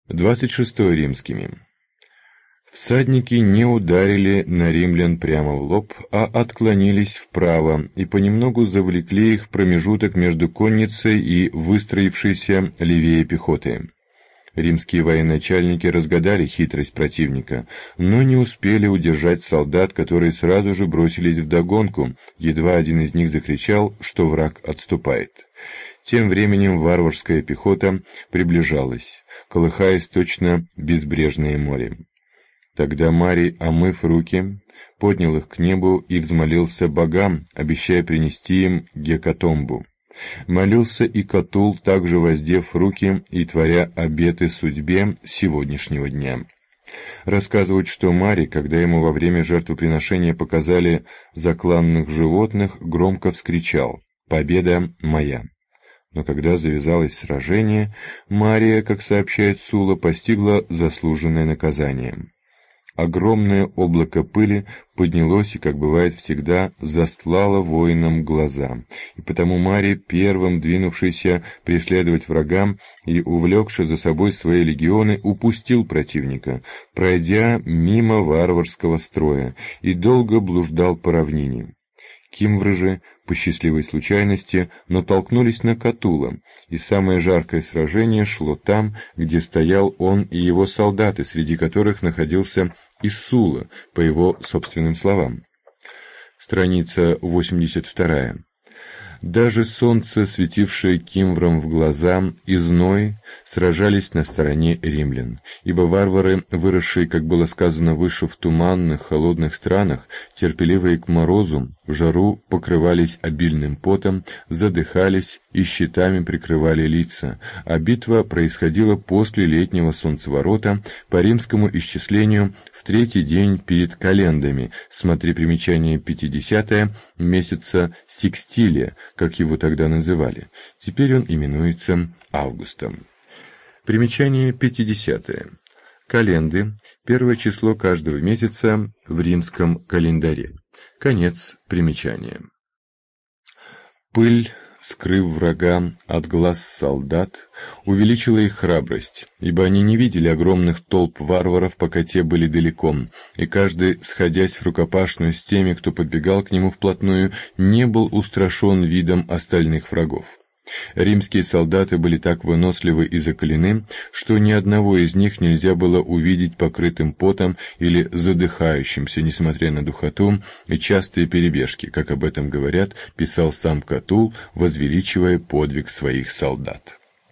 26 римскими. Всадники не ударили на римлян прямо в лоб, а отклонились вправо и понемногу завлекли их в промежуток между конницей и выстроившейся левее пехоты. Римские военачальники разгадали хитрость противника, но не успели удержать солдат, которые сразу же бросились вдогонку, едва один из них закричал, что враг отступает. Тем временем варварская пехота приближалась, колыхаясь точно безбрежное море. Тогда Марий, омыв руки, поднял их к небу и взмолился богам, обещая принести им гекатомбу. Молился и Катул, также воздев руки и творя обеты судьбе сегодняшнего дня. Рассказывают, что Марий, когда ему во время жертвоприношения показали закланных животных, громко вскричал: «Победа моя!». Но когда завязалось сражение, Мария, как сообщает Сула, постигла заслуженное наказание. Огромное облако пыли поднялось и, как бывает всегда, застлало воинам глаза, и потому Марий, первым двинувшийся преследовать врагам и увлекший за собой свои легионы, упустил противника, пройдя мимо варварского строя, и долго блуждал по равнине. Кимвры же, по счастливой случайности, натолкнулись на Катула, и самое жаркое сражение шло там, где стоял он и его солдаты, среди которых находился и Сула, по его собственным словам. Страница 82. Даже солнце, светившее кимврам в глаза, и зной сражались на стороне римлян, ибо варвары, выросшие, как было сказано выше, в туманных, холодных странах, терпеливые к морозу, в жару покрывались обильным потом, задыхались и щитами прикрывали лица, а битва происходила после летнего солнцеворота по римскому исчислению в третий день перед календами, смотри примечание 50 месяца Секстилия, как его тогда называли. Теперь он именуется августом. Примечание 50. Календы – первое число каждого месяца в римском календаре. Конец примечания. Пыль, скрыв врага от глаз солдат, увеличила их храбрость, ибо они не видели огромных толп варваров, пока те были далеко, и каждый, сходясь в рукопашную с теми, кто подбегал к нему вплотную, не был устрашен видом остальных врагов. Римские солдаты были так выносливы и закалены, что ни одного из них нельзя было увидеть покрытым потом или задыхающимся, несмотря на духоту и частые перебежки, как об этом говорят, писал сам Катул, возвеличивая подвиг своих солдат.